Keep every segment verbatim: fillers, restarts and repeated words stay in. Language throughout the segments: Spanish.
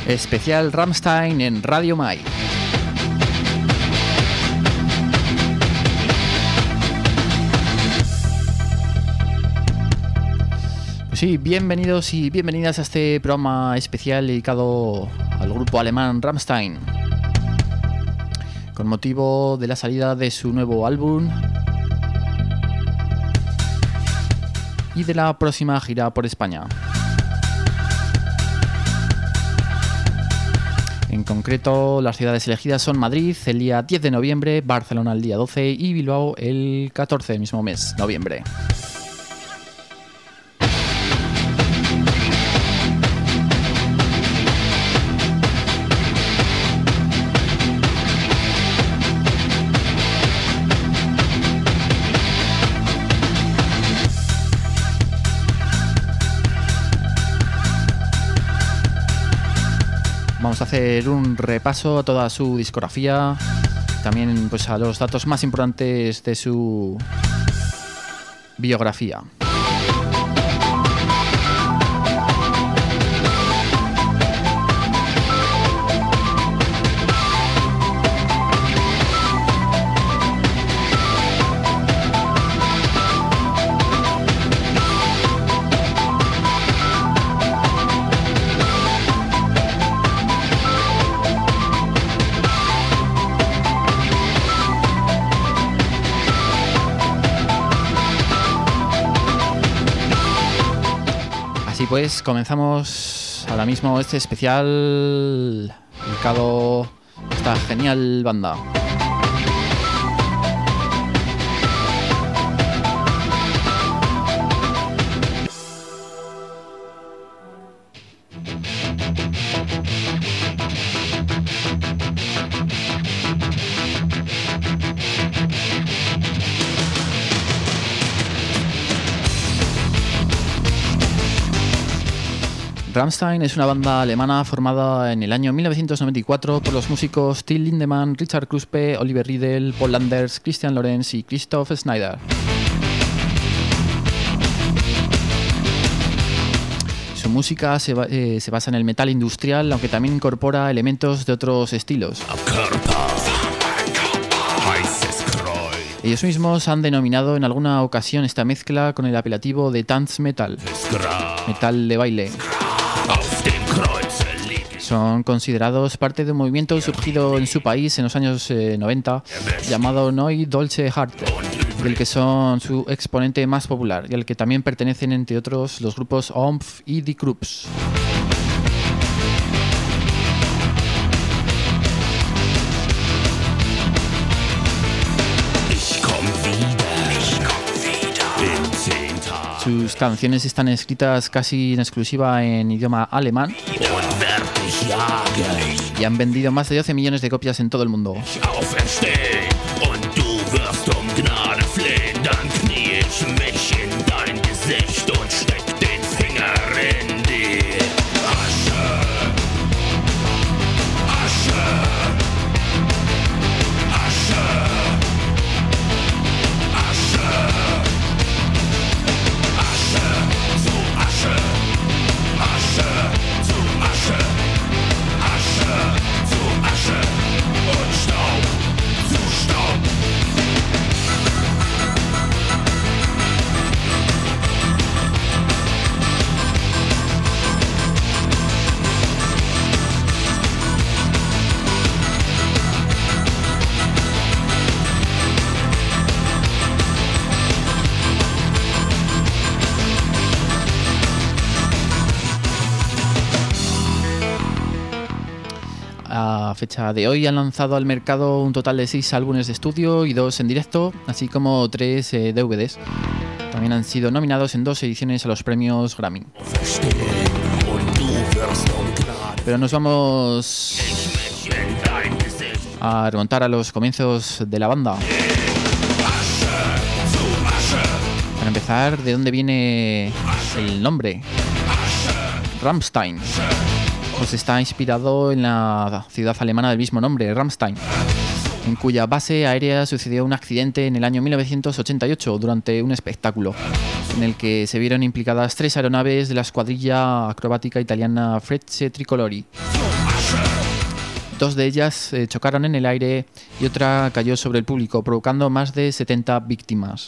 Especial Rammstein en Radio Mai. Pues sí, bienvenidos y bienvenidas a este programa especial dedicado al grupo alemán Rammstein, con motivo de la salida de su nuevo álbum y de la próxima gira por España. En concreto, las ciudades elegidas son Madrid el día diez de noviembre, Barcelona el día doce y Bilbao el catorce del mismo mes, noviembre. Vamos a hacer un repaso a toda su discografía, también pues a los datos más importantes de su biografía. Pues comenzamos ahora mismo este especial dedicado a esta genial banda. Rammstein es una banda alemana formada en el año mil novecientos noventa y cuatro por los músicos Till Lindemann, Richard Kruspe, Oliver Riedel, Paul Landers, Christian Lorenz y Christoph Schneider. Su música se, ba- eh, se basa en el metal industrial, aunque también incorpora elementos de otros estilos. Ellos mismos han denominado en alguna ocasión esta mezcla con el apelativo de Tanzmetal, metal de baile. Son considerados parte de un movimiento surgido en su país en los años eh, noventa llamado Neue Deutsche Härte, del que son su exponente más popular y al que también pertenecen, entre otros, los grupos O M F y Die Krupps. Sus canciones están escritas casi en exclusiva en idioma alemán y han vendido más de doce millones de copias en todo el mundo. A fecha de hoy han lanzado al mercado un total de seis álbumes de estudio y dos en directo, así como tres eh, D V Ds. También han sido nominados en dos ediciones a los premios Grammy. Pero nos vamos a remontar a los comienzos de la banda. Para empezar, ¿de dónde viene el nombre? Rammstein. Pues está inspirado en la ciudad alemana del mismo nombre, Rammstein. en cuya base aérea sucedió un accidente en el año mil novecientos ochenta y ocho durante un espectáculo en el que se vieron implicadas tres aeronaves de la escuadrilla acrobática italiana Frecce Tricolori. Dos de ellas eh, chocaron en el aire y otra cayó sobre el público, provocando más de setenta víctimas.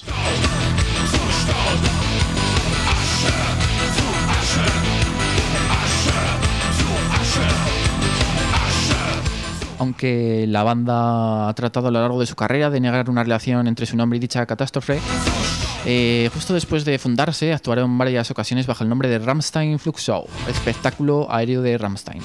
Aunque la banda ha tratado a lo largo de su carrera de negar una relación entre su nombre y dicha catástrofe, eh, justo después de fundarse actuaron en varias ocasiones bajo el nombre de Rammstein Flugshow, espectáculo aéreo de Rammstein.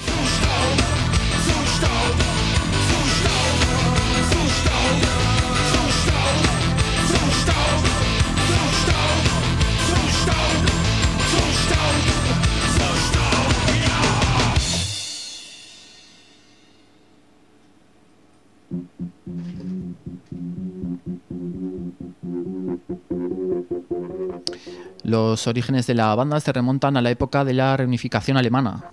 Los orígenes de la banda se remontan a la época de la reunificación alemana.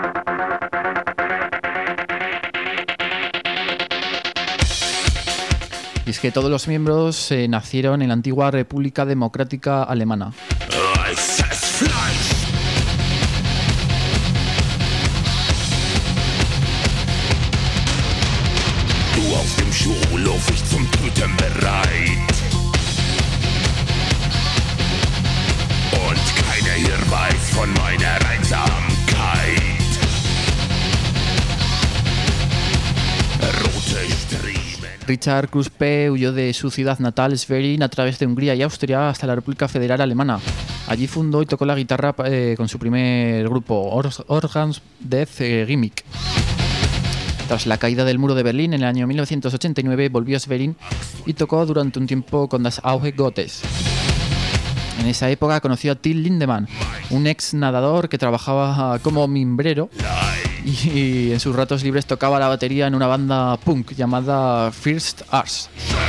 Y es que todos los miembros eh, nacieron en la antigua República Democrática Alemana. Du auf dem Schulhof, ich zum Töten bereit. Und keiner hier weiß von meiner Einsamkeit. Rote Striemen. Richard Kruspe huyó de su ciudad natal, Schwerin, a través de Hungría y Austria hasta la República Federal Alemana. Allí fundó y tocó la guitarra eh, con su primer grupo, Or- Organs Death eh, Gimmick. Tras la caída del muro de Berlín en el año mil novecientos ochenta y nueve, volvió a Schwerin y tocó durante un tiempo con Das Auge Gottes. En esa época conoció a Till Lindemann, un ex nadador que trabajaba como mimbrero y en sus ratos libres tocaba la batería en una banda punk llamada First Ars.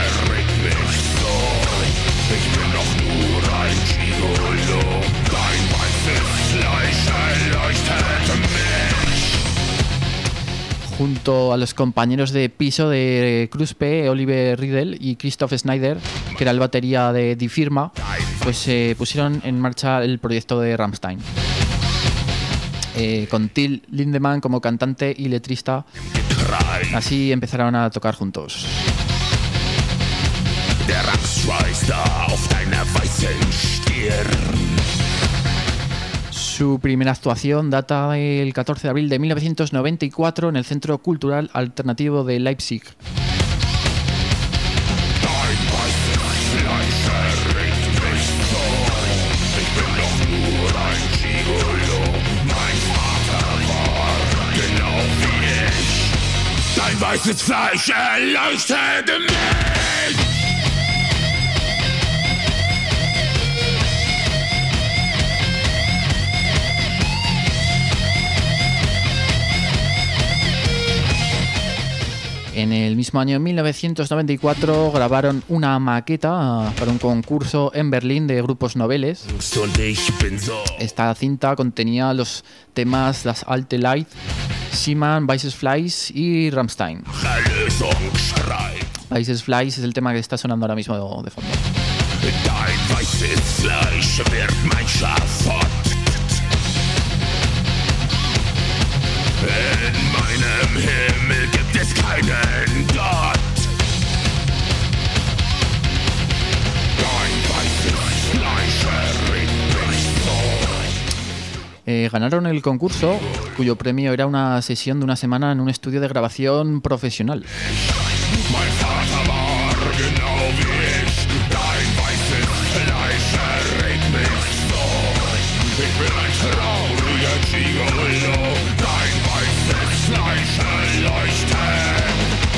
Junto a los compañeros de piso de Kruspe, Oliver Riedel y Christoph Schneider, que era el batería de Die Firma, pues se eh, pusieron en marcha el proyecto de Rammstein. Eh, con Till Lindemann como cantante y letrista, así empezaron a tocar juntos. Su primera actuación data del catorce de abril de mil novecientos noventa y cuatro en el Centro Cultural Alternativo de Leipzig. Dein weißes Fleisch erleuchtete mich. En el mismo año mil novecientos noventa y cuatro grabaron una maqueta para un concurso en Berlín de grupos noveles. Esta cinta contenía los temas Das alte Lied, Seaman, Weißes Fleisch y Rammstein. Weißes Fleisch es el tema que está sonando ahora mismo de fondo. Dein weißes Fleisch wird mein Schafott. In meinem Himmel gibt es keinen Gott. Dein weißes Fleisch erregt mich so. Eh, ganaron el concurso, cuyo premio era una sesión de una semana en un estudio de grabación profesional. Mein Vater war genau wie ich. Dein weißes Fleisch erregt mich so. Ich bin ein trauriger Gigolo. Dein weißes Fleisch erleuchtet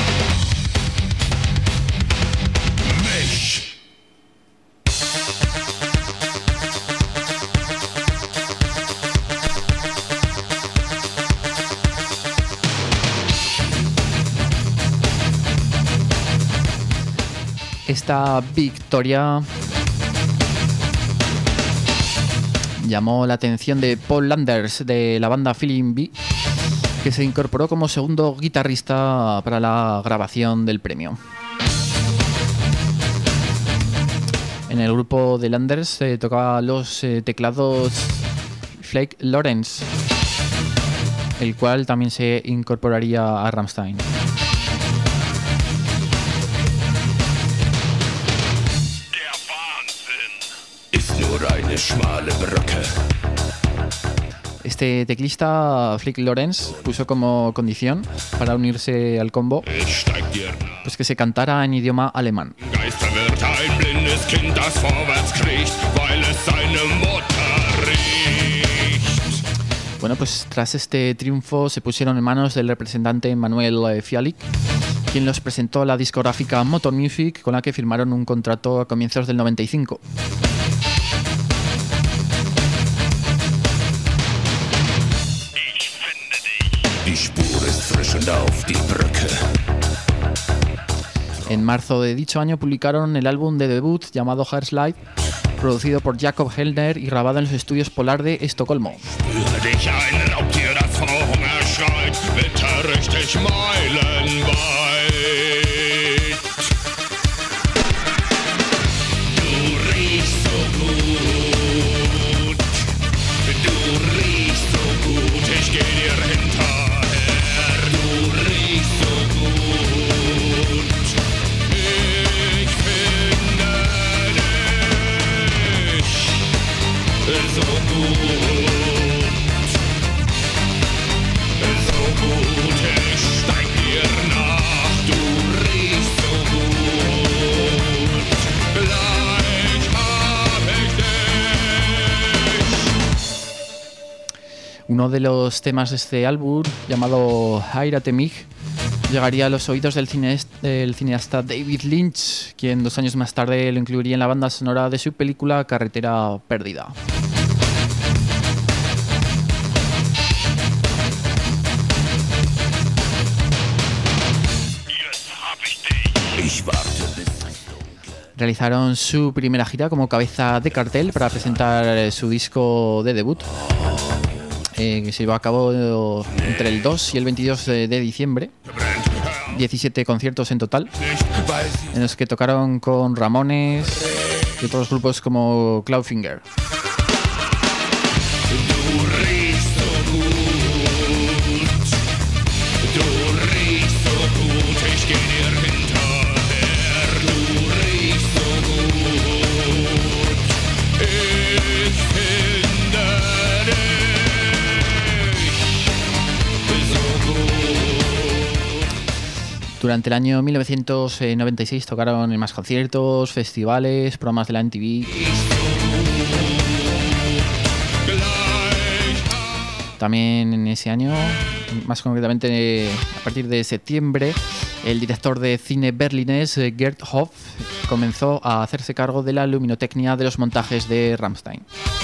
mich. Esta victoria llamó la atención de Paul Landers de la banda Feeling B, que se incorporó como segundo guitarrista para la grabación del premio. En el grupo de Landers eh, tocaba los eh, teclados Flake Lawrence, el cual también se incorporaría a Rammstein. Este teclista, Flake Lawrence, puso como condición para unirse al combo pues que se cantara en idioma alemán. Bueno, pues tras este triunfo se pusieron en manos del representante Manuel Fialik, quien los presentó a la discográfica Motor Music, con la que firmaron un contrato a comienzos del noventa y cinco. En marzo de dicho año publicaron el álbum de debut llamado Herzlight, producido por Jakob Hellner y grabado en los estudios Polar de Estocolmo. Uno de los temas de este álbum, llamado Heirate mich, llegaría a los oídos del, cine, del cineasta David Lynch, quien dos años más tarde lo incluiría en la banda sonora de su película Carretera Perdida. Realizaron su primera gira como cabeza de cartel para presentar su disco de debut, eh, que se llevó a cabo entre el dos y el veintidós de diciembre. diecisiete conciertos en total, en los que tocaron con Ramones y otros grupos como Cloudfinger. Durante el año mil novecientos noventa y seis tocaron en más conciertos, festivales, programas de la M T V. También en ese año, más concretamente a partir de septiembre, el director de cine berlinés Gerd Hoff comenzó a hacerse cargo de la luminotecnia de los montajes de Rammstein.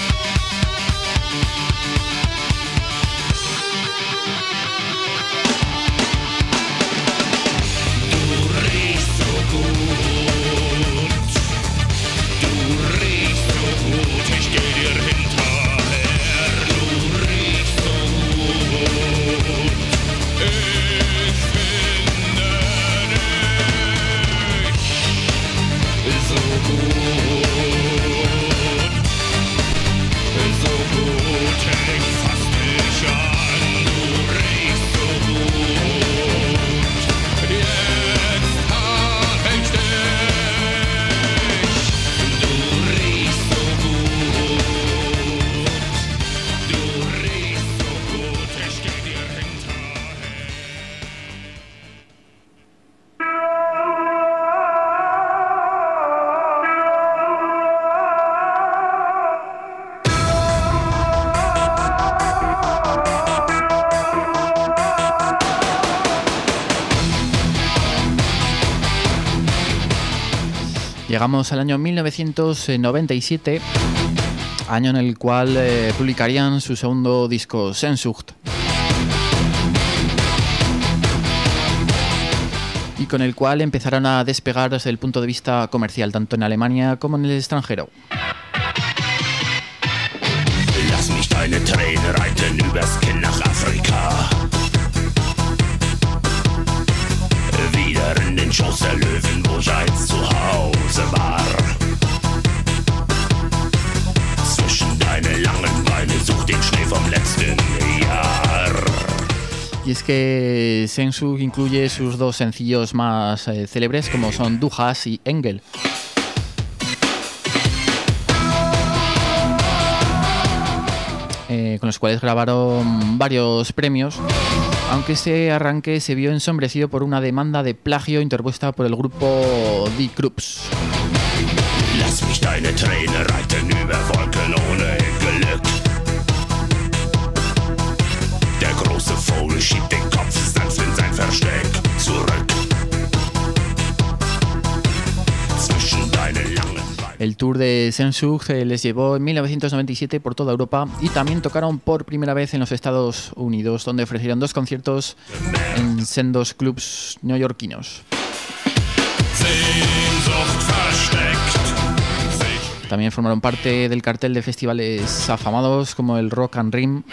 Llegamos al año mil novecientos noventa y siete, año en el cual eh, publicarían su segundo disco, Sehnsucht, y con el cual empezaron a despegar desde el punto de vista comercial, tanto en Alemania como en el extranjero. Lass mich deine Tränen reiten übers Kinn nach Afrika. wieder in den Schoß der Löwen, wo ich einst zu Hause war. Zwischen deine langen Beine such den Schnee vom letzten Jahr. Y es que Sengsuk incluye sus dos sencillos más eh, célebres, como son Du hast y Engel. Eh, con los cuales grabaron varios premios, aunque ese arranque se vio ensombrecido por una demanda de plagio interpuesta por el grupo Die Krupps. Lass mich deine Träne reiten über Wolken ohne Glück. Der große Vogel schiebt den Kopf sanft in sein Versteck zurück. Zwischen deine langen Beine. El tour de Sengsuk les llevó en mil novecientos noventa y siete por toda Europa y también tocaron por primera vez en los Estados Unidos, donde ofrecieron dos conciertos en sendos clubs neoyorquinos. También formaron parte del cartel de festivales afamados como el Rock am Ring.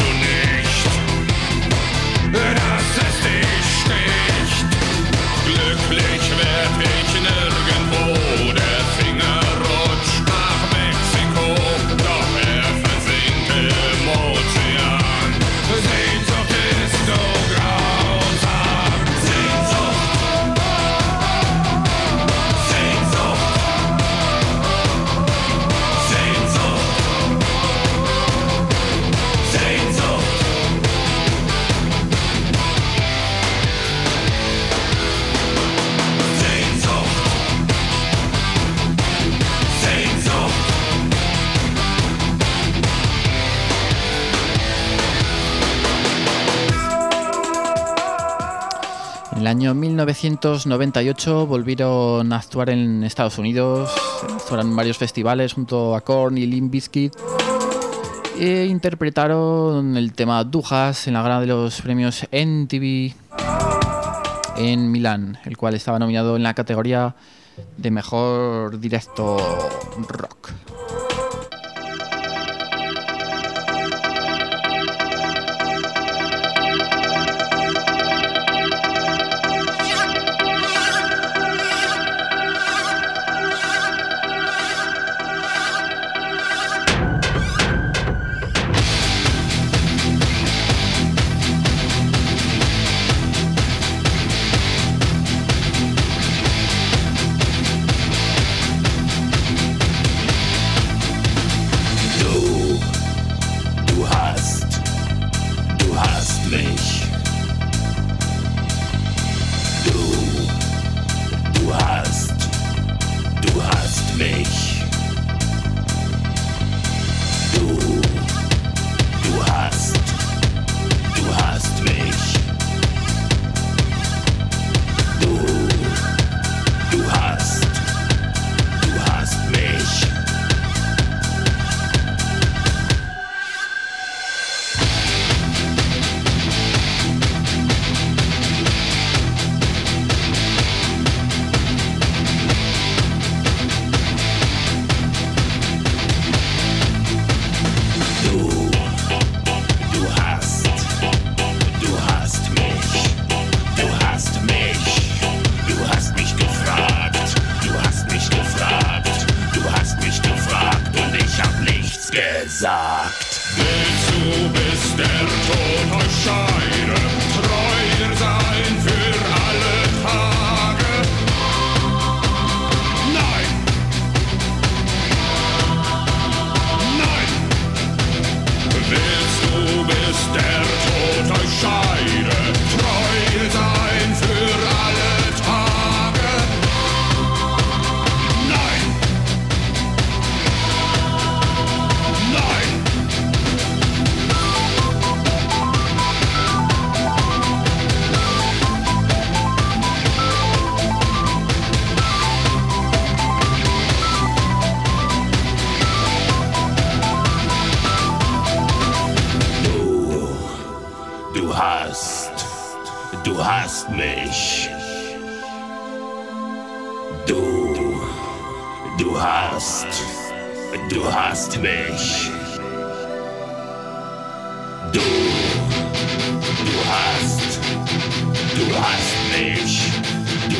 En el año mil novecientos noventa y ocho volvieron a actuar en Estados Unidos, actuaron en varios festivales junto a Korn y Limp Bizkit e interpretaron el tema Du hast en la gala de los premios M T V en Milán, el cual estaba nominado en la categoría de mejor directo rock.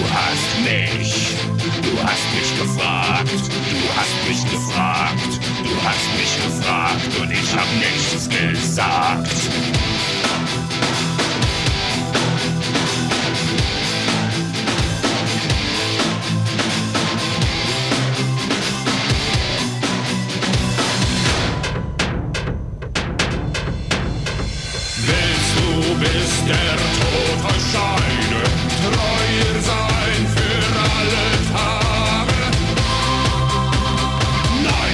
hast mich, du hast mich gefragt, du hast mich gefragt, du hast mich gefragt und ich hab nichts gesagt. Bis der Tod euch scheide, treuer sein für alle Tage. Nein,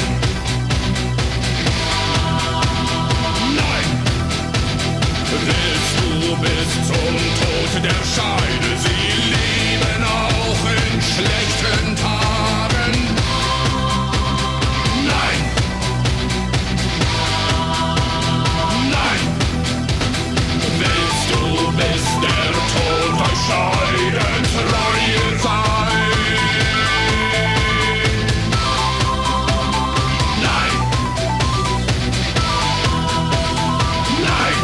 nein, willst du bis zum Tod der Scheide sie lieben auch in schlechten Tagen? Nein, nein. Willst du bis der Tod euch scheiden, treuer sein? Nein, nein.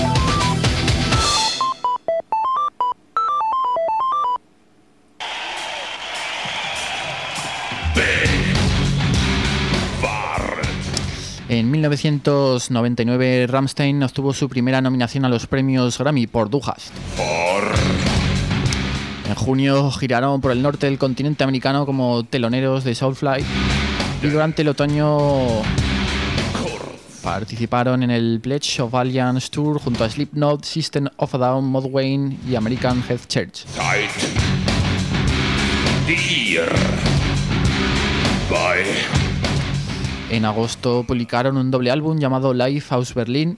En mil novecientos noventa y nueve, Rammstein obtuvo su primera nominación a los premios Grammy por Du hast. En junio giraron por el norte del continente americano como teloneros de Soulfly y durante el otoño participaron en el Pledge of Allegiance Tour junto a Slipknot, System of a Down, Mudvayne y American Head Church. En agosto publicaron un doble álbum llamado Live aus Berlin,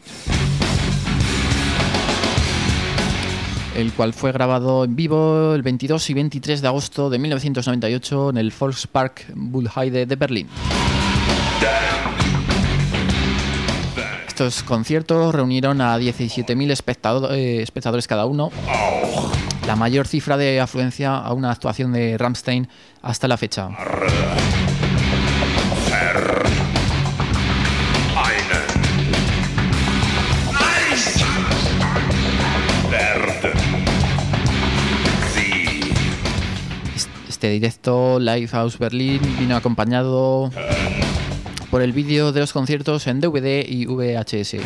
el cual fue grabado en vivo el veintidós y veintitrés de agosto de mil novecientos noventa y ocho en el Volkspark Bullheide de Berlín. Estos conciertos reunieron a diecisiete mil espectador, eh, espectadores cada uno, la mayor cifra de afluencia a una actuación de Rammstein hasta la fecha. Este directo Live aus Berlin vino acompañado por el vídeo de los conciertos en D V D y V H S.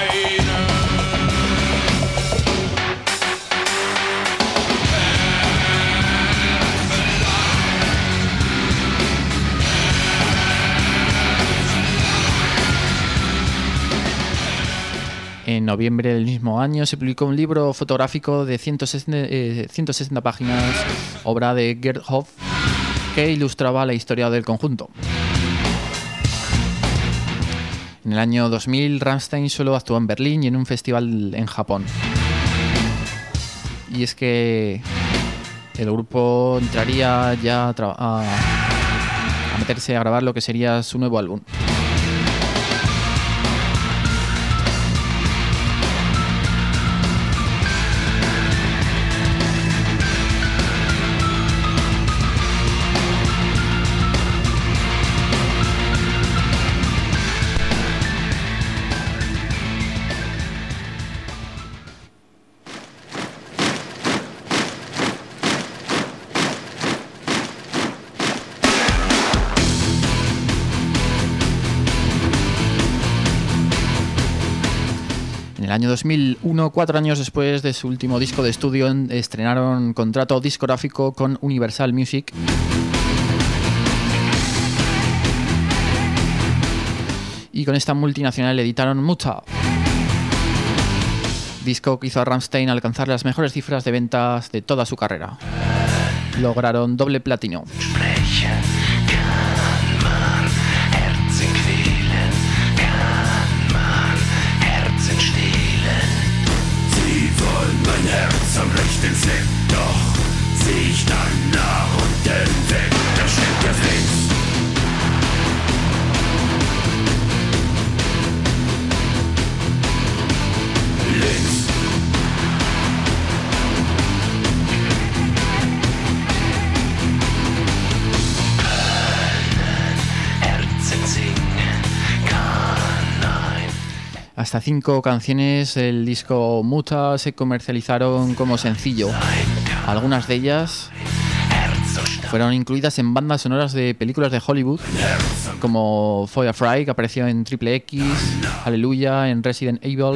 En noviembre del mismo año se publicó un libro fotográfico de ciento sesenta páginas, obra de Gerd Hoff, que ilustraba la historia del conjunto. En el año dos mil, Rammstein solo actuó en Berlín y en un festival en Japón. Y es que el grupo entraría ya a, a, a meterse a grabar lo que sería su nuevo álbum. En el año dos mil uno, cuatro años después de su último disco de estudio, estrenaron contrato discográfico con Universal Music. Y con esta multinacional editaron Muta, disco que hizo a Rammstein alcanzar las mejores cifras de ventas de toda su carrera. Lograron doble platino. Mein Herz am rechten Fleck, doch zieh ich dann nach unten weg, da steht der Flex. Links. Herzen singen kann ein. Hasta cinco canciones del disco Muta se comercializaron como sencillo. Algunas de ellas Fueron incluidas en bandas sonoras de películas de Hollywood como Firefly, que apareció en Triple X, Hallelujah en Resident Evil,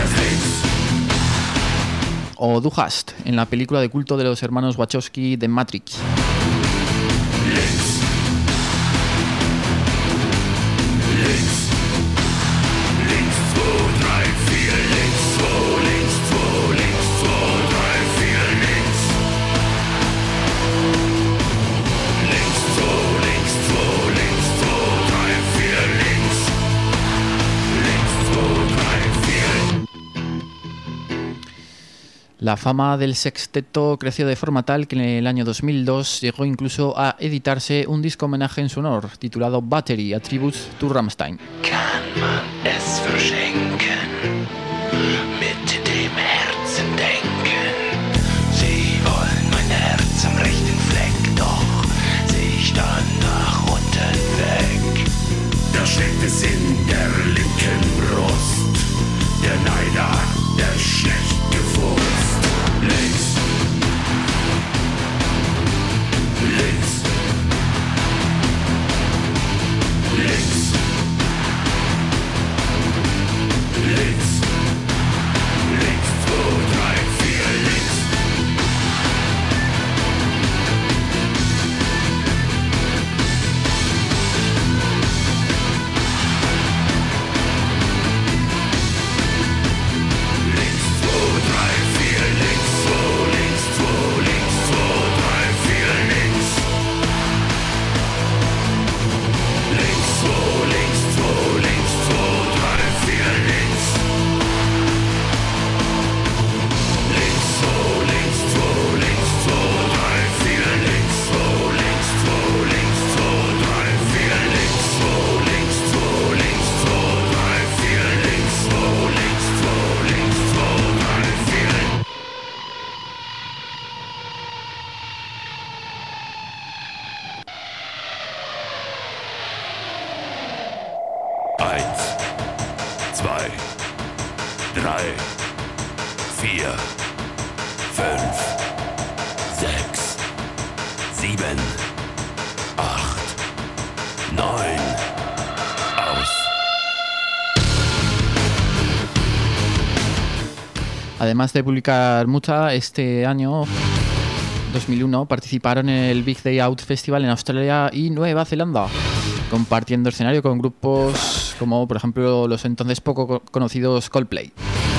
o Du Hast en la película de culto de los hermanos Wachowski de Matrix. La fama del sexteto creció de forma tal que en el año dos mil dos llegó incluso a editarse un disco homenaje en su honor, titulado Battery, a Tribute to Rammstein. Kann man es verschenken, mit dem Herzen denken. Sie wollen mein Herz am rechten Fleck, doch sie stand nach unten weg. Da steckt es in der linken Brust, der Neider, der schlecht gewusst. Links, links, links, links, links, zwei, drei, vier, links. Además de publicar mucha, este año, dos mil uno, participaron en el Big Day Out Festival en Australia y Nueva Zelanda, compartiendo escenario con grupos como, por ejemplo, los entonces poco conocidos Coldplay.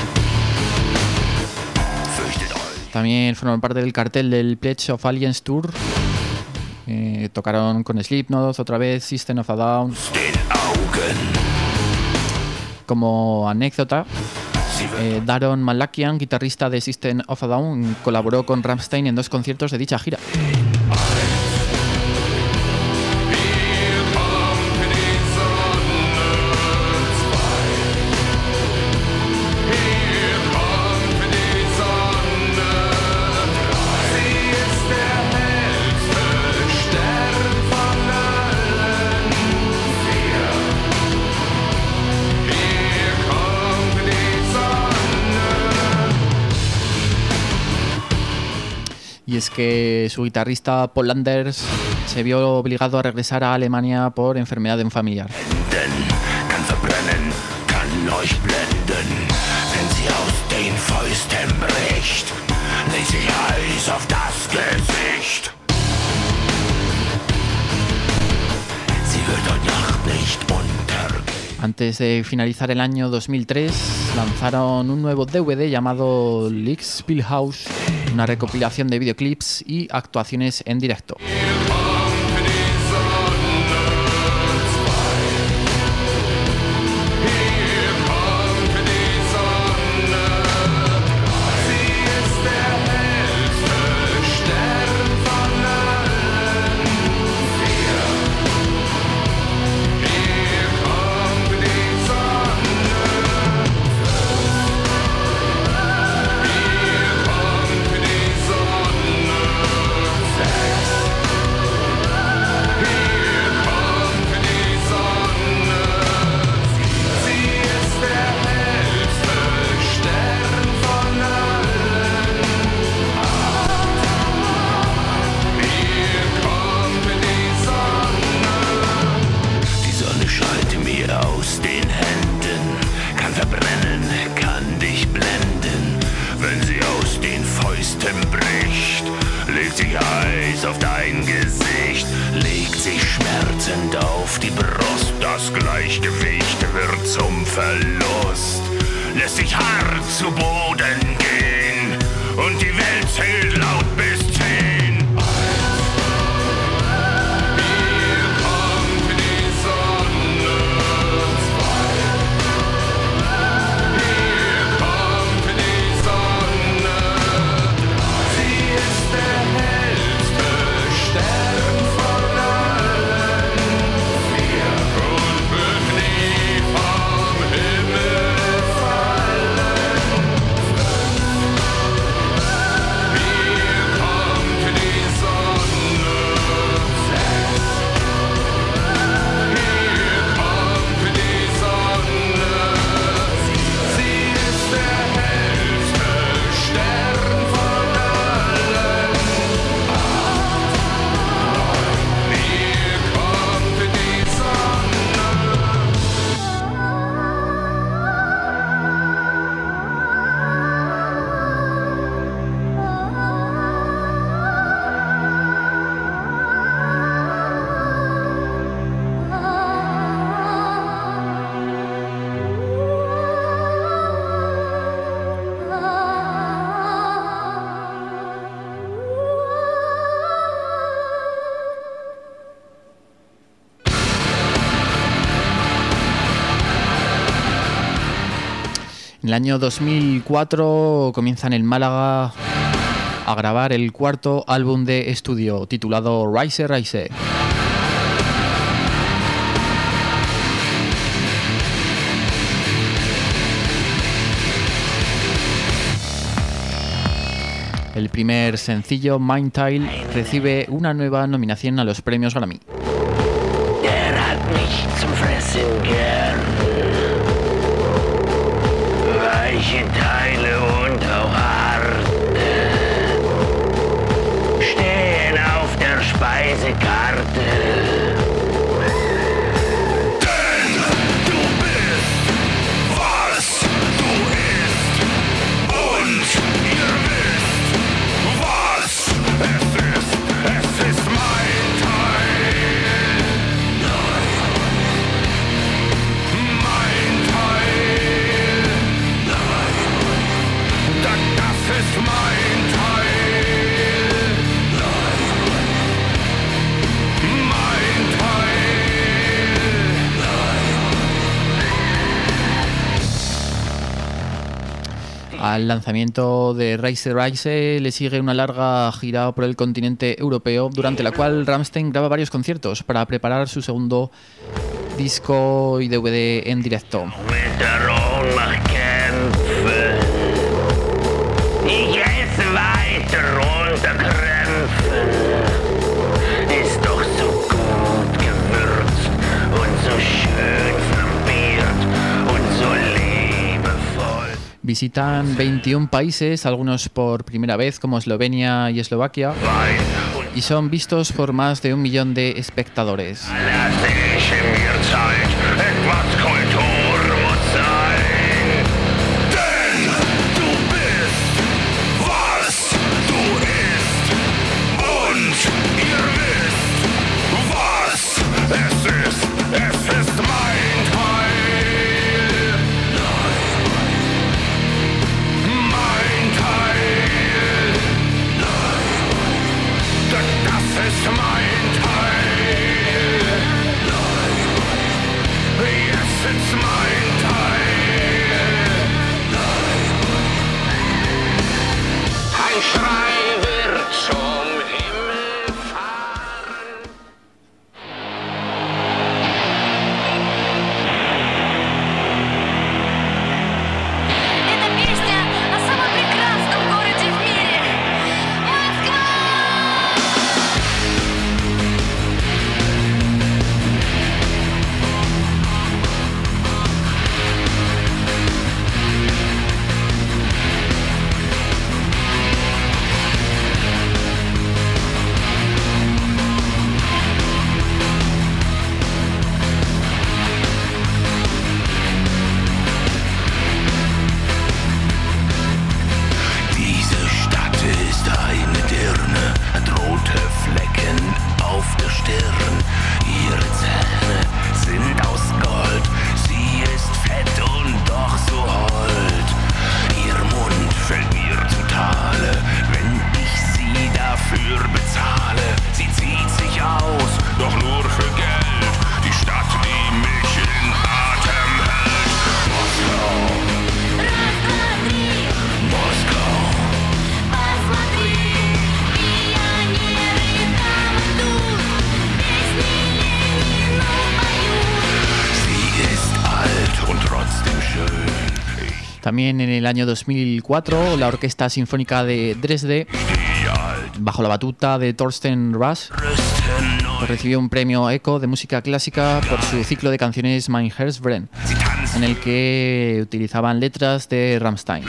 También formaron parte del cartel del Pledge of Allegiance Tour. Eh, tocaron con Slipknot, otra vez System of a Down. Como anécdota, eh, Daron Malakian, guitarrista de System of a Down, colaboró con Rammstein en dos conciertos de dicha gira. Y es que su guitarrista Paul Landers se vio obligado a regresar a Alemania por enfermedad de un familiar. Antes de finalizar el año dos mil tres, lanzaron un nuevo D V D llamado Leaks Spielhaus, una recopilación de videoclips y actuaciones en directo. Das Gleichgewicht wird zum Verlust, lässt sich hart zu Boden gehen und die Welt zählt laut bis zehn. En el año dos mil cuatro comienzan en Málaga a grabar el cuarto álbum de estudio titulado Rise Rise. El primer sencillo, Mind Tile, recibe una nueva nominación a los premios Grammy. Der hat mich zum Fressen gern. Weiche Teile und auch harte stehen auf der Speisekarte. Denn du bist, was du isst. Und ihr wisst, was es ist. Es ist mein Teil. Mein Teil. Das ist mein Teil. Mein Teil. Al lanzamiento de Rise Rise le sigue una larga gira por el continente europeo, durante la cual Rammstein graba varios conciertos para preparar su segundo disco y D V D en directo. Mit der Ohnmacht kämpfen. Ich esse weiter unter Krämpfen. Ist doch so gut gewürzt und so schön flambiert und so liebevoll. Visitan veintiún países, algunos por primera vez como Eslovenia y Eslovaquia, Wein und y son vistos por más de un millón de espectadores. lasse ich mir Zeit. Etwas Kultur muss sein. Denn du bist, was du isst. Und ihr wisst, was es ist. Es ist mein Teil. Mein Teil. Das ist mein Teil. También en el año dos mil cuatro, la Orquesta Sinfónica de Dresde, bajo la batuta de Thorsten Rasch, recibió un premio ECHO de música clásica por su ciclo de canciones Mein Herz brennt, en el que utilizaban letras de Rammstein.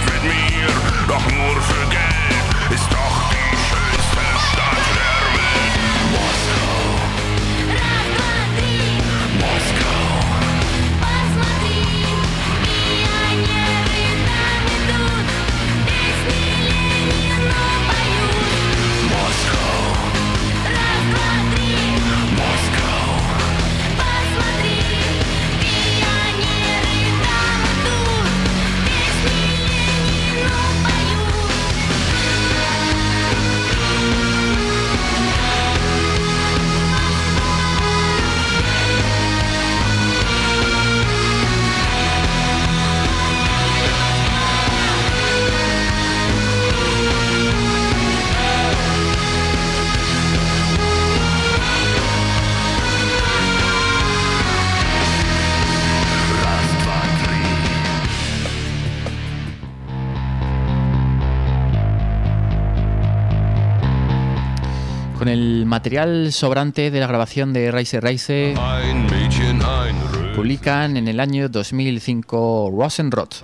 Con el material sobrante de la grabación de Reise Reise, publican en el año dos mil cinco Rosenrot.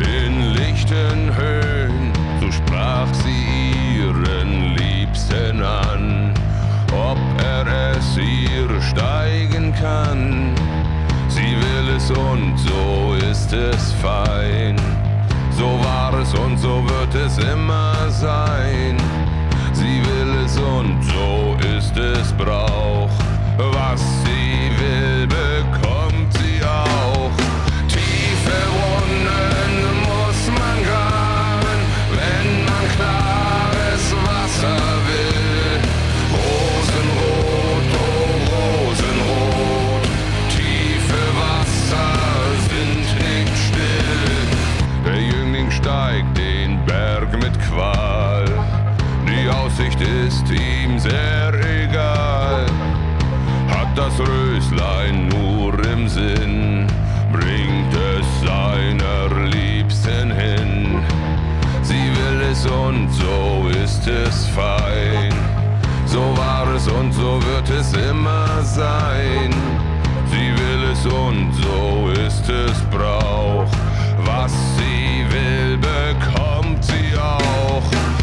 So sprach sie ihren Liebsten an, ob er es ihr steigen kann. Sie will es und so ist es fein. So war es und so wird es immer sein. Sie will es und so ist es Brauch. Was sie will, bekommt sie auch. Tiefe Wunden muss man graben, wenn man klares Wasser will. Rosenrot, oh Rosenrot, tiefe Wasser sind nicht still. Der Jüngling steigt den Berg mit Qual. Die Aussicht ist ihm sehr egal, hat das Röslein nur im Sinn, bringt es seiner Liebsten hin. Sie will es und so ist es fein, so war es und so wird es immer sein. Sie will es und so ist es Brauch, was sie will, bekommt sie auch.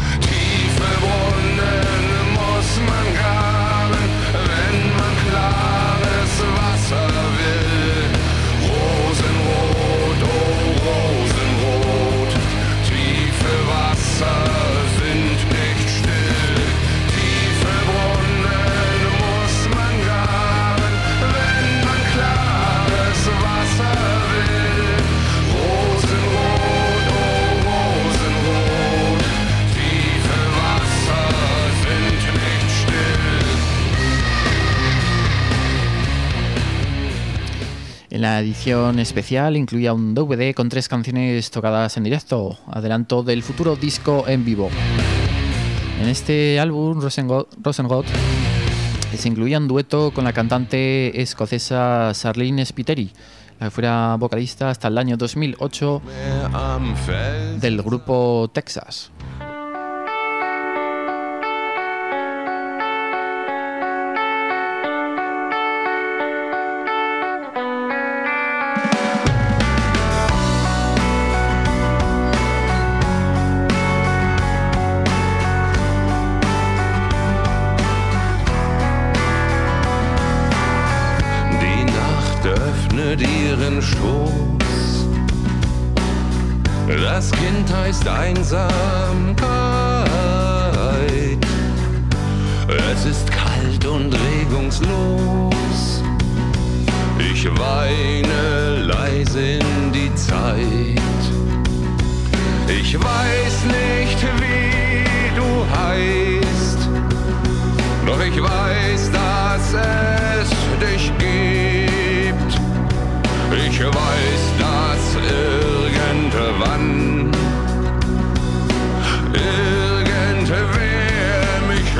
Brunnen muss man graben, wenn man klares Wasser will. Rosenrot, oh Rosenrot, tiefe Wasser sind nicht still. Tiefe Brunnen muss man graben, wenn man klares Wasser will. Rosenrot, oh Rosenrot, tiefe Wasser sind nicht still. En la edición especial incluía un D V D con tres canciones tocadas en directo, adelanto del futuro disco en vivo. En este álbum, Rosenrot, Rosenrot se incluía un dueto con la cantante escocesa Charlene Spiteri, la que fuera vocalista hasta el año dos mil ocho del grupo Texas. Ihren Schoß. Das Kind heißt Einsamkeit. Es ist kalt und regungslos. Ich weine leise in die Zeit. Ich weiß nicht, wie du heißt, doch ich weiß, dass es dich gibt. Ich weiß, dass irgendwann irgendwer mich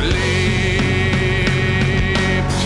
liebt.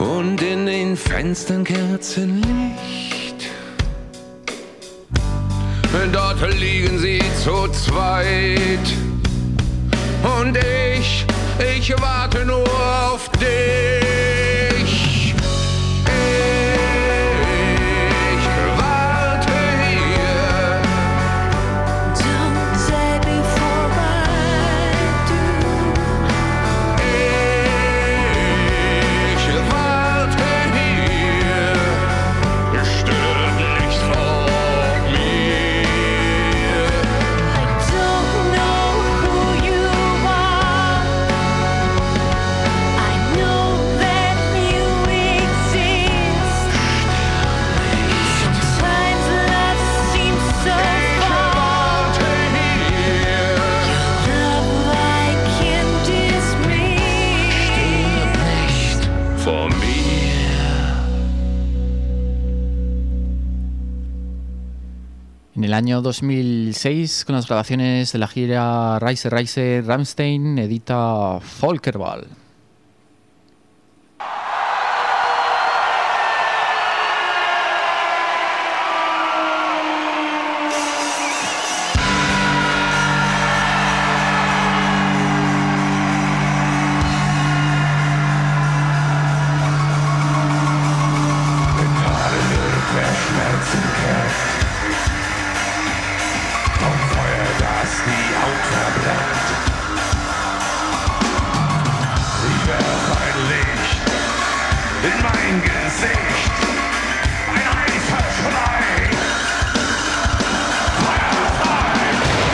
und in den Fenstern Kerzenlicht. Dort liegen sie zu zweit und ich, ich warte nur auf dich. Ich warte hier. Don't say before I do. Ich warte hier. Stirb nicht vor mir. I don't know who you are. I know that you exist. Sometimes love seems so far. Love like can't dismiss. Vor mir. En el año dos mil seis, con las grabaciones de la gira Reise Reise, Rammstein edita Völkerball. Vom Feuer, das die Haut verbrennt. Ich werf ein Licht in mein Gesicht. Ein heißer Schrei. Feuerfrei.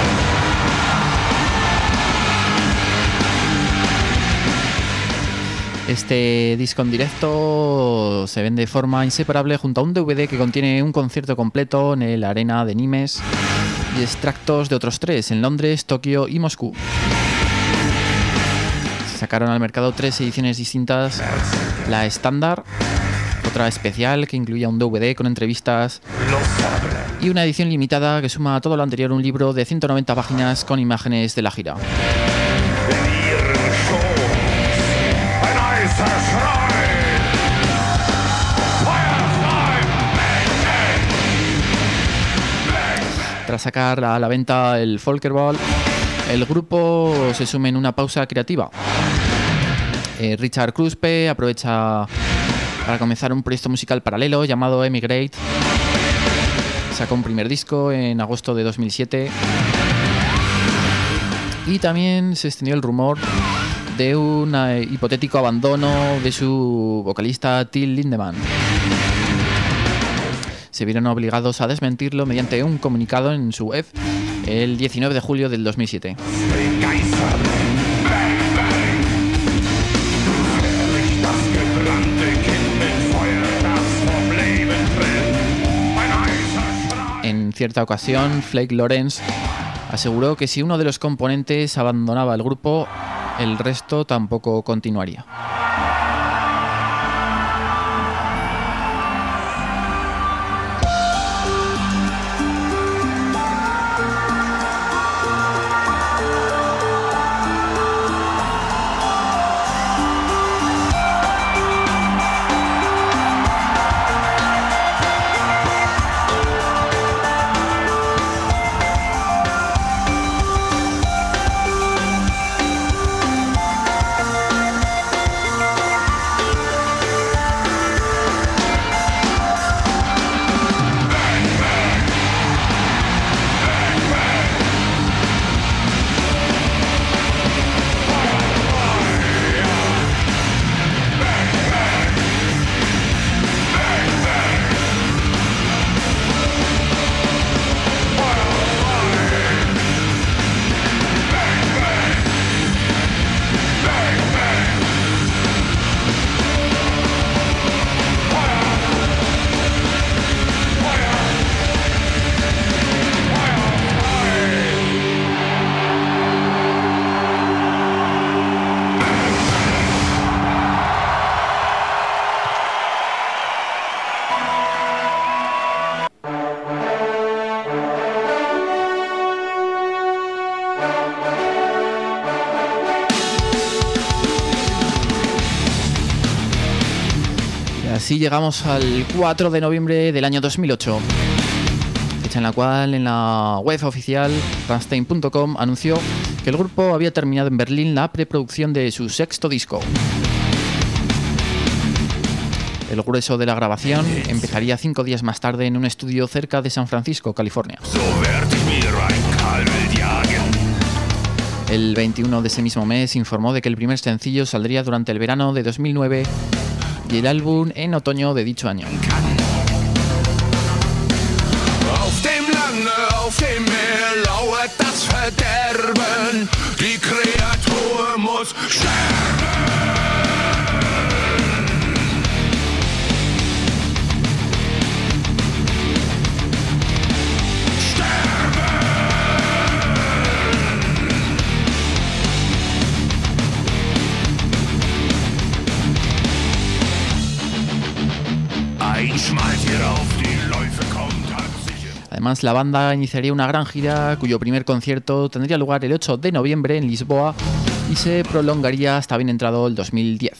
Este disco en directo se vende de forma inseparable junto a un D V D que contiene un concierto completo en el Arena de Nimes y extractos de otros tres en Londres, Tokio y Moscú. Se sacaron al mercado tres ediciones distintas: la estándar, otra especial que incluía un D V D con entrevistas y una edición limitada que suma a todo lo anterior un libro de ciento noventa páginas con imágenes de la gira. In ihren Schoß. Ein heißer Schrei. Feuerfrei. Bang, bang. Tras sacar a la venta el Völkerball, el grupo se sume en una pausa creativa. Eh, Richard Kruspe aprovecha para comenzar un proyecto musical paralelo llamado Emigrate. Sacó un primer disco en agosto de dos mil siete y también se extendió el rumor de un eh, hipotético abandono de su vocalista Till Lindemann. Se vieron obligados a desmentirlo mediante un comunicado en su web el diecinueve de julio del dos mil siete. Begeistert. Bang, bang. Gefährlich das gebrannte Kind mit Feuer, das vom Leben brennt. Ein heißer Schrei. En cierta ocasión, Flake Lawrence aseguró que si uno de los componentes abandonaba el grupo, el resto tampoco continuaría. Así llegamos al cuatro de noviembre del año dos mil ocho, fecha en la cual en la web oficial Rammstein punto com anunció que el grupo había terminado en Berlín la preproducción de su sexto disco. El grueso de la grabación empezaría cinco días más tarde en un estudio cerca de San Francisco, California. El veintiuno de ese mismo mes informó de que el primer sencillo saldría durante el verano de dos mil nueve y el álbum en otoño de dicho año. Auf dem Lande, auf dem Meer lauert das Verderben. Die Kreatur muss sterben. Además, la banda iniciaría una gran gira cuyo primer concierto tendría lugar el ocho de noviembre en Lisboa y se prolongaría hasta bien entrado el dos mil diez.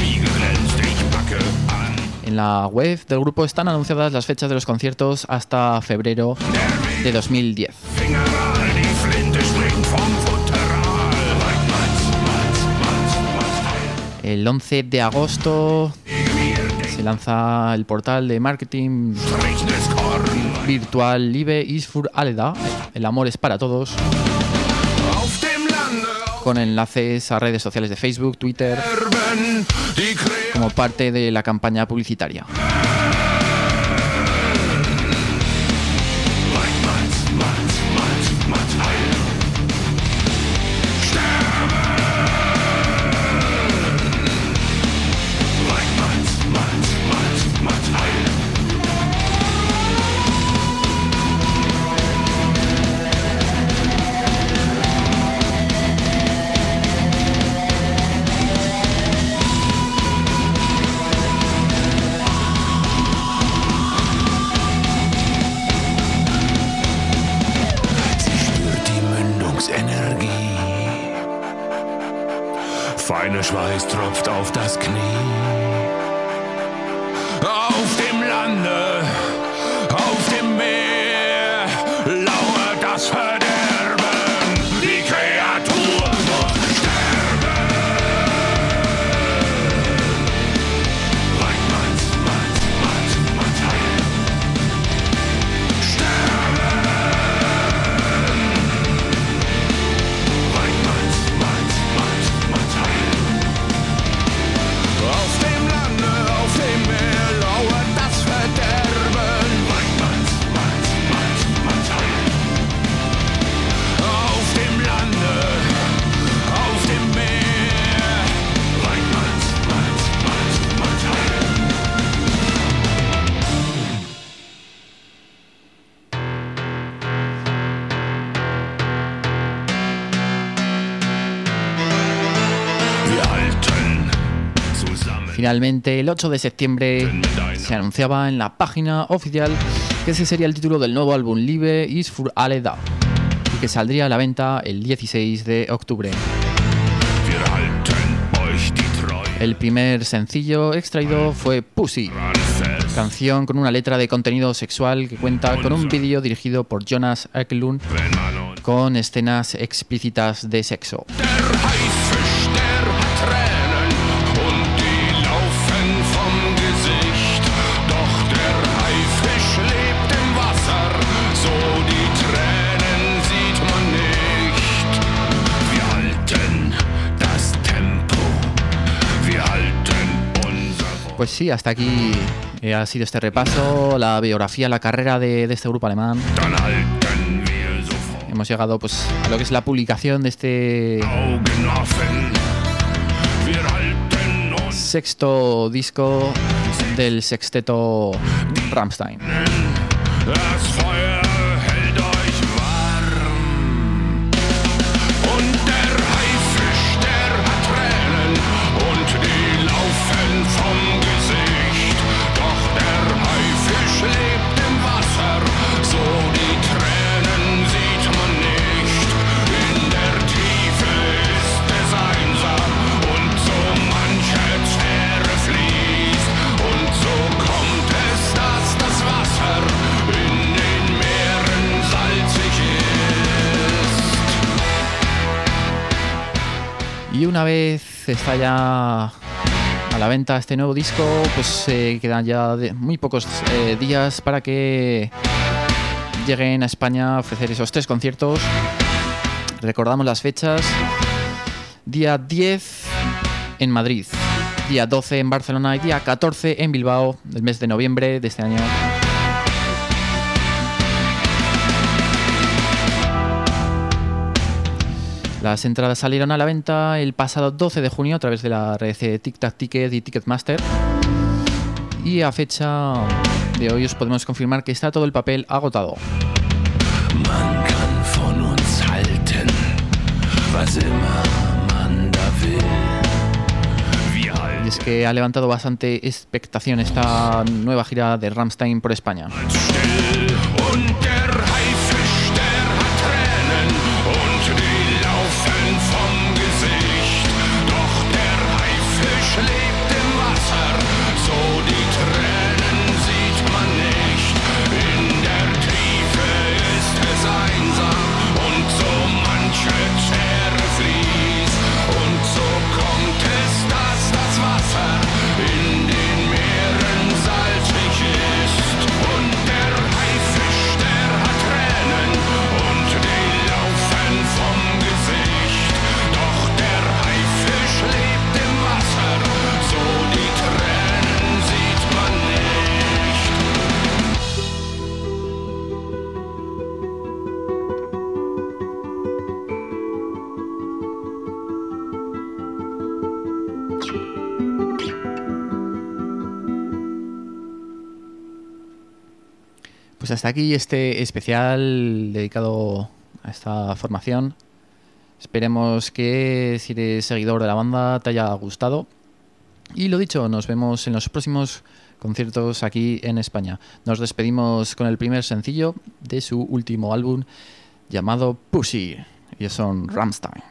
En la web del grupo están anunciadas las fechas de los conciertos hasta febrero de dos mil diez. El once de agosto se lanza el portal de marketing virtual Liebe ist für alle da, el amor es para todos, con enlaces a redes sociales de Facebook, Twitter, como parte de la campaña publicitaria. Feiner Schweiß tropft auf das Knie. Auf dem Lande, auf dem Meer lauert das Verderben. Die Kreatur muss sterben. Like Manns, Manns, Manns, Manns Heil. Sterben. Like Manns, Manns, Manns, Manns Heil. Auf dem Lande, auf dem Meer lauert das Verderben. Like Manns, Manns, Manns, Manns Heil. Auf dem Lande, auf dem Meer, like Manns, Manns, Manns, Manns Heil. Wir halten zusammen. Finalmente, el ocho de septiembre se anunciaba en la página oficial que ese sería el título del nuevo álbum Liebe ist für alle da y que saldría a la venta el dieciséis de octubre. Wir halten euch die Treue El primer sencillo extraído fue Pussy, fest. canción con una letra de contenido sexual que cuenta con un vídeo dirigido por Jonas Eklund Wenn man uns con escenas explícitas de sexo. der Haifisch, der hat Tränen und die laufen vom Gesicht. Doch der Haifisch lebt im Wasser, so die Tränen sieht man nicht. Wir halten das Tempo, wir halten unser Pues sí, hasta aquí eh, ha sido este repaso, la biografía, la carrera de, de este grupo alemán. Dann halten wir sofort Hemos llegado pues a lo que es la publicación de este Augen offen. Wir halten uns sexto disco del sexteto Rammstein. Das Feuer hält euch warm. Und der Haifisch, der hat Tränen und die laufen vom Gesicht. Doch der Haifisch lebt im Wasser, so die Tränen sieht man nicht. In der Tiefe ist es einsam und so manche Zähre fließt und so una vez está ya a la venta este nuevo disco, pues eh, quedan ya de muy pocos eh, días para que lleguen a España a ofrecer esos tres conciertos. Recordamos las fechas: día diez en Madrid, día doce en Barcelona y día catorce en Bilbao, del mes de noviembre de este año. Las entradas salieron a la venta el pasado doce de junio a través de la red de Tic Tac Ticket y Ticketmaster. Y a fecha de hoy os podemos confirmar que está todo el papel agotado. Man kann von uns halten, was immer man da will. Y es que ha levantado bastante expectación esta nueva gira de Rammstein por España. Still und der Haifisch, der hat Tränen und die laufen vom Gesicht. Doch der Haifisch lebt im Wasser, so die Tränen sieht man nicht. In der Tiefe ist es einsam und so manche Träne fließt. Und so kommt es, dass das Wasser in den Meeren salzig ist. Und der Haifisch, der hat Tränen und die laufen vom Gesicht. Doch der Haifisch lebt im Wasser, so die Tränen sieht man nicht. Pues hasta aquí este especial dedicado a esta formación. Esperemos que, si eres seguidor de la banda, te haya gustado. Y lo dicho, nos vemos en los próximos conciertos aquí en España. Nos despedimos con el primer sencillo de su último álbum, llamado Pussy. Y son Rammstein.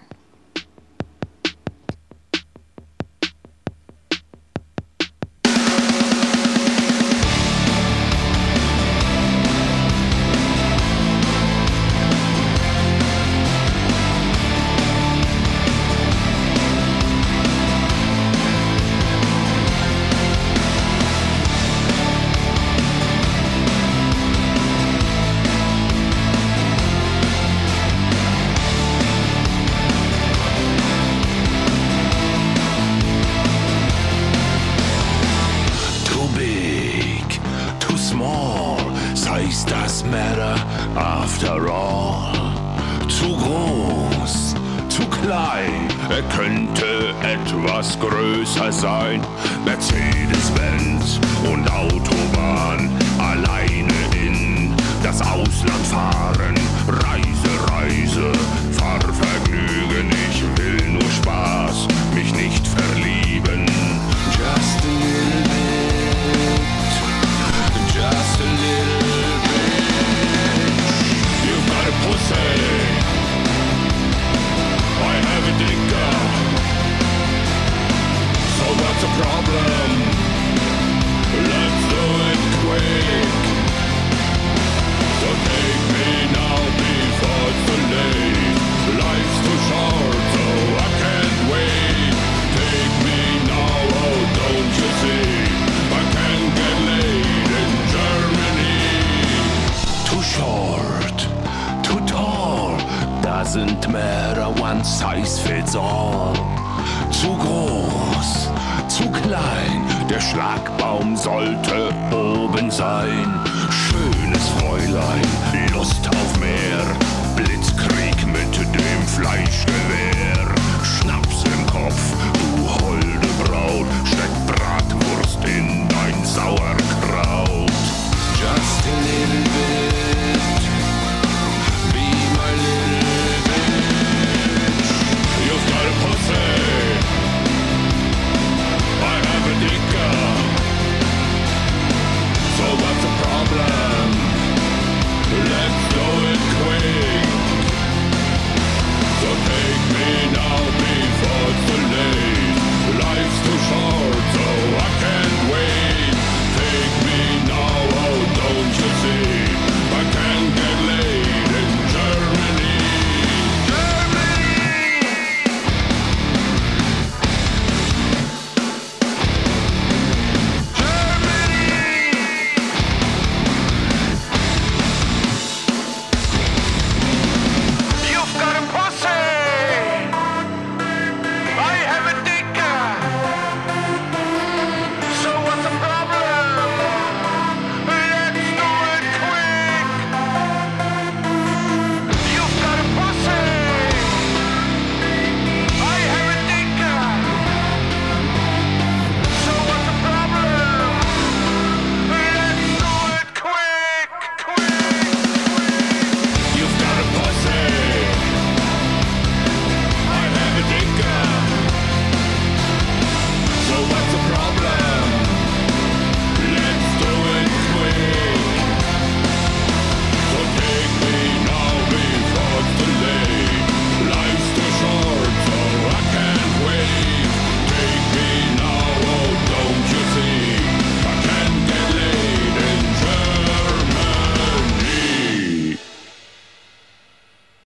Too big, too small, size does matter after all. Zu groß, zu klein, er könnte etwas größer sein. Mercedes-Benz und Autobahn, alleine in das Ausland fahren. Reise, Reise, Fahrvergnügen, ich will nur Spaß, mich nicht verlieben. Just a little bit, just a little bit. You've got a pussy, I have a dicker. So what's the problem? Let's do it quick. So take me now before it's too late. Life's too short, so I can't wait. Take me now, oh don't you see? I can't get laid in Germany. Too short, too tall, doesn't matter, one size fits all. Zu groß, zu klein, der Schlagbaum sollte oben sein. Schönes Fräulein, Lust auf mehr, Blitzkrieg mit dem Fleischgewehr. Schnaps im Kopf, du holde Braut, steck